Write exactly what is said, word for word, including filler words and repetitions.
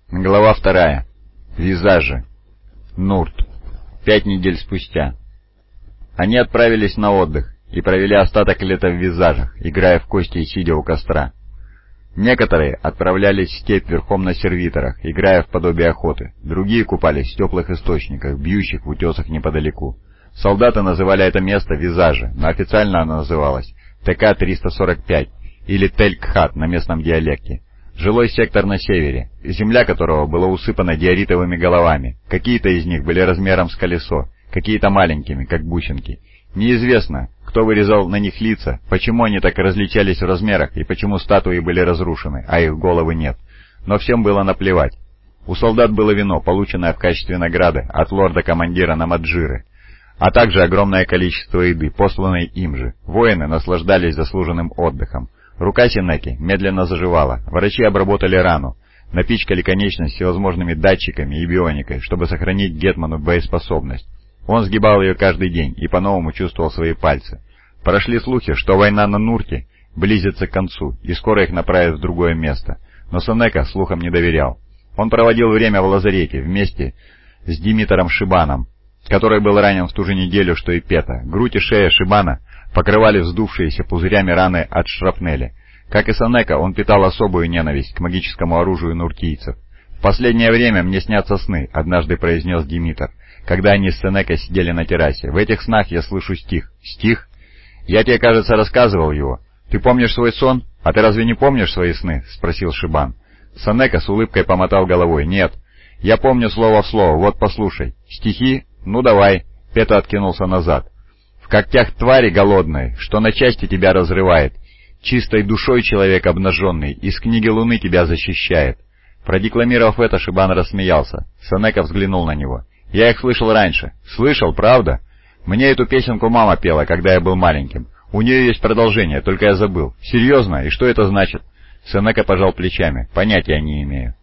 Глава вторая. Визажи. Нурт. Пять недель спустя. Они отправились на отдых и провели остаток лета в визажах, играя в кости и сидя у костра. Некоторые отправлялись в степь верхом на сервиторах, играя в подобие охоты, другие купались в теплых источниках, бьющих в утесах неподалеку. Солдаты называли это место Визажи, но официально оно называлось Тэ Ка триста сорок пять или Тель-Кхат на местном диалекте. Жилой сектор на севере, земля которого была усыпана диоритовыми головами. Какие-то из них были размером с колесо, какие-то маленькими, как бусинки. Неизвестно, кто вырезал на них лица, почему они так различались в размерах и почему статуи были разрушены, а их головы нет. Но всем было наплевать. У солдат было вино, полученное в качестве награды от лорда-командира Намаджиры, а также огромное количество еды, посланной им же. Воины наслаждались заслуженным отдыхом. Рука Сенеки медленно заживала, врачи обработали рану, напичкали конечность всевозможными датчиками и бионикой, чтобы сохранить Гетману боеспособность. Он сгибал ее каждый день и по-новому чувствовал свои пальцы. Прошли слухи, что война на Нурте близится к концу, и скоро их направят в другое место. Но Сенека слухам не доверял. Он проводил время в лазарете вместе с Димитром Шибаном, который был ранен в ту же неделю, что и Пета. Грудь и шея Шибана покрывали вздувшиеся пузырями раны от шрапнели. Как и Сенека, он питал особую ненависть к магическому оружию нуртийцев. «В последнее время мне снятся сны», — однажды произнес Димитр, когда они с Сенекой сидели на террасе. «В этих снах я слышу стих». «Стих? Я тебе, кажется, рассказывал его. Ты помнишь свой сон? А ты разве не помнишь свои сны?» — спросил Шибан. Сенека с улыбкой помотал головой. «Нет. Я помню слово в слово. Вот послушай. Стихи? Ну давай». Пета откинулся назад. «В когтях твари голодной, что на части тебя разрывает. Чистой душой человек обнаженный из книги Луны тебя защищает». Продекламировав это, Шибан рассмеялся. Сенека взглянул на него. «Я их слышал раньше». «Слышал, правда? Мне эту песенку мама пела, когда я был маленьким. У нее есть продолжение, только я забыл». «Серьезно? И что это значит?» Сенека пожал плечами. «Понятия не имею».